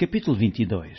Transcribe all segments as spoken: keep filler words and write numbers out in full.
Capítulo vinte e dois.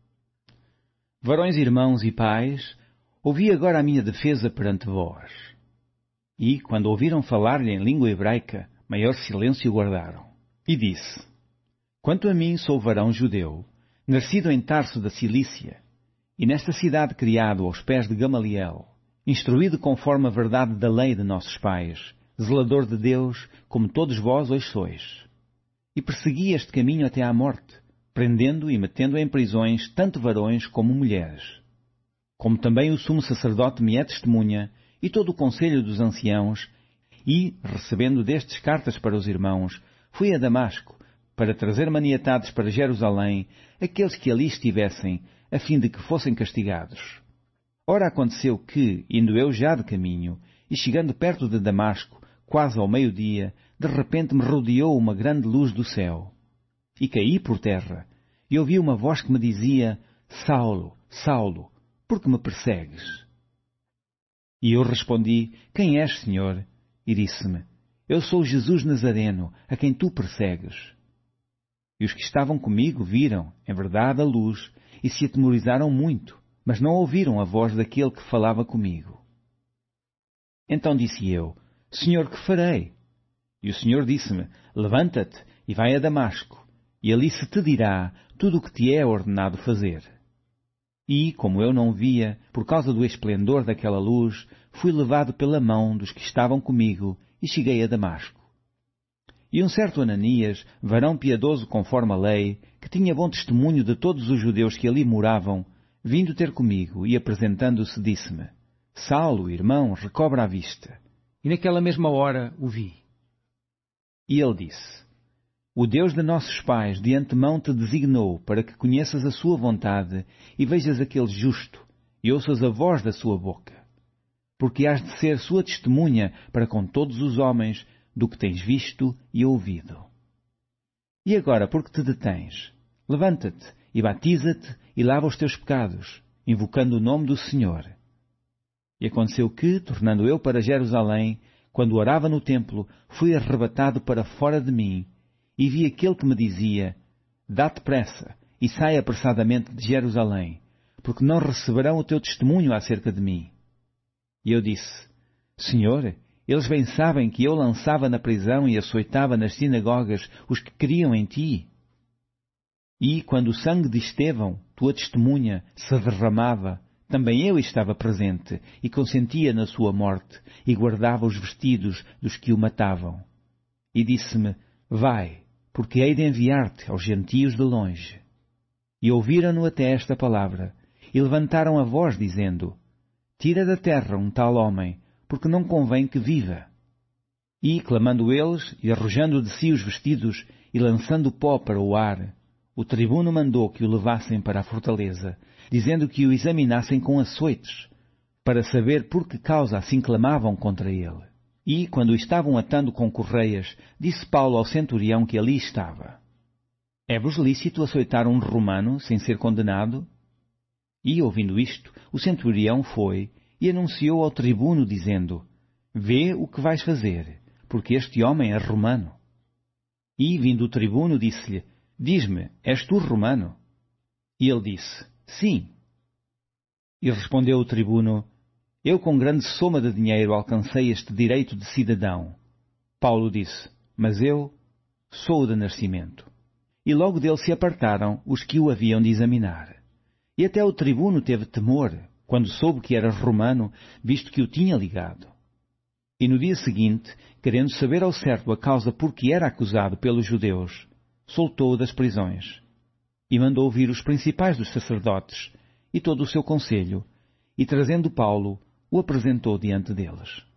Varões, irmãos e pais, ouvi agora a minha defesa perante vós. E, quando ouviram falar-lhe em língua hebraica, maior silêncio guardaram. E disse: Quanto a mim, sou varão judeu, nascido em Tarso da Cilícia, e nesta cidade criado aos pés de Gamaliel, instruído conforme a verdade da lei de nossos pais, zelador de Deus, como todos vós hoje sois. E persegui este caminho até à morte, prendendo e metendo em prisões tanto varões como mulheres. Como também o sumo sacerdote me é testemunha, e todo o conselho dos anciãos, e, recebendo destes cartas para os irmãos, fui a Damasco, para trazer maniatados para Jerusalém aqueles que ali estivessem, a fim de que fossem castigados. Ora aconteceu que, indo eu já de caminho, e chegando perto de Damasco, quase ao meio-dia, de repente me rodeou uma grande luz do céu. E caí por terra, e ouvi uma voz que me dizia: Saulo, Saulo, por que me persegues? E eu respondi: Quem és, Senhor? E disse-me: Eu sou Jesus Nazareno, a quem tu persegues. E os que estavam comigo viram, em verdade, a luz, e se atemorizaram muito, mas não ouviram a voz daquele que falava comigo. Então disse eu: Senhor, que farei? E o Senhor disse-me: Levanta-te e vai a Damasco, e ali se te dirá tudo o que te é ordenado fazer. E, como eu não via, por causa do esplendor daquela luz, fui levado pela mão dos que estavam comigo e cheguei a Damasco. E um certo Ananias, varão piedoso conforme a lei, que tinha bom testemunho de todos os judeus que ali moravam, vindo ter comigo e apresentando-se, disse-me: Saulo, irmão, recobra a vista. E naquela mesma hora o vi. E ele disse: O Deus de nossos pais de antemão te designou para que conheças a sua vontade e vejas aquele justo e ouças a voz da sua boca. Porque hás de ser sua testemunha para com todos os homens do que tens visto e ouvido. E agora, por que te detens? Levanta-te e batiza-te e lava os teus pecados, invocando o nome do Senhor. E aconteceu que, tornando eu para Jerusalém, quando orava no templo, fui arrebatado para fora de mim, e vi aquele que me dizia: Dá-te pressa e sai apressadamente de Jerusalém, porque não receberão o teu testemunho acerca de mim. E eu disse: Senhor, eles bem sabem que eu lançava na prisão e açoitava nas sinagogas os que criam em ti. E, quando o sangue de Estevão, tua testemunha, se derramava, também eu estava presente e consentia na sua morte e guardava os vestidos dos que o matavam. E disse-me: Vai, porque hei de enviar-te aos gentios de longe. E ouviram-no até esta palavra, e levantaram a voz, dizendo: Tira da terra um tal homem, porque não convém que viva. E, clamando eles, e arrojando de si os vestidos, e lançando pó para o ar, o tribuno mandou que o levassem para a fortaleza, dizendo que o examinassem com açoites, para saber por que causa assim clamavam contra ele. E, quando o estavam atando com correias, disse Paulo ao centurião que ali estava: É-vos lícito açoitar um romano sem ser condenado? E, ouvindo isto, o centurião foi e anunciou ao tribuno, dizendo: Vê o que vais fazer, porque este homem é romano. E, vindo o tribuno, disse-lhe: Diz-me, és tu romano? E ele disse: Sim. E respondeu o tribuno: Eu com grande soma de dinheiro alcancei este direito de cidadão. Paulo disse: Mas eu sou de nascimento. E logo dele se apartaram os que o haviam de examinar. E até o tribuno teve temor, quando soube que era romano, visto que o tinha ligado. E no dia seguinte, querendo saber ao certo a causa por que era acusado pelos judeus, soltou-o das prisões. E mandou vir os principais dos sacerdotes e todo o seu conselho, e trazendo Paulo, o apresentou diante deles.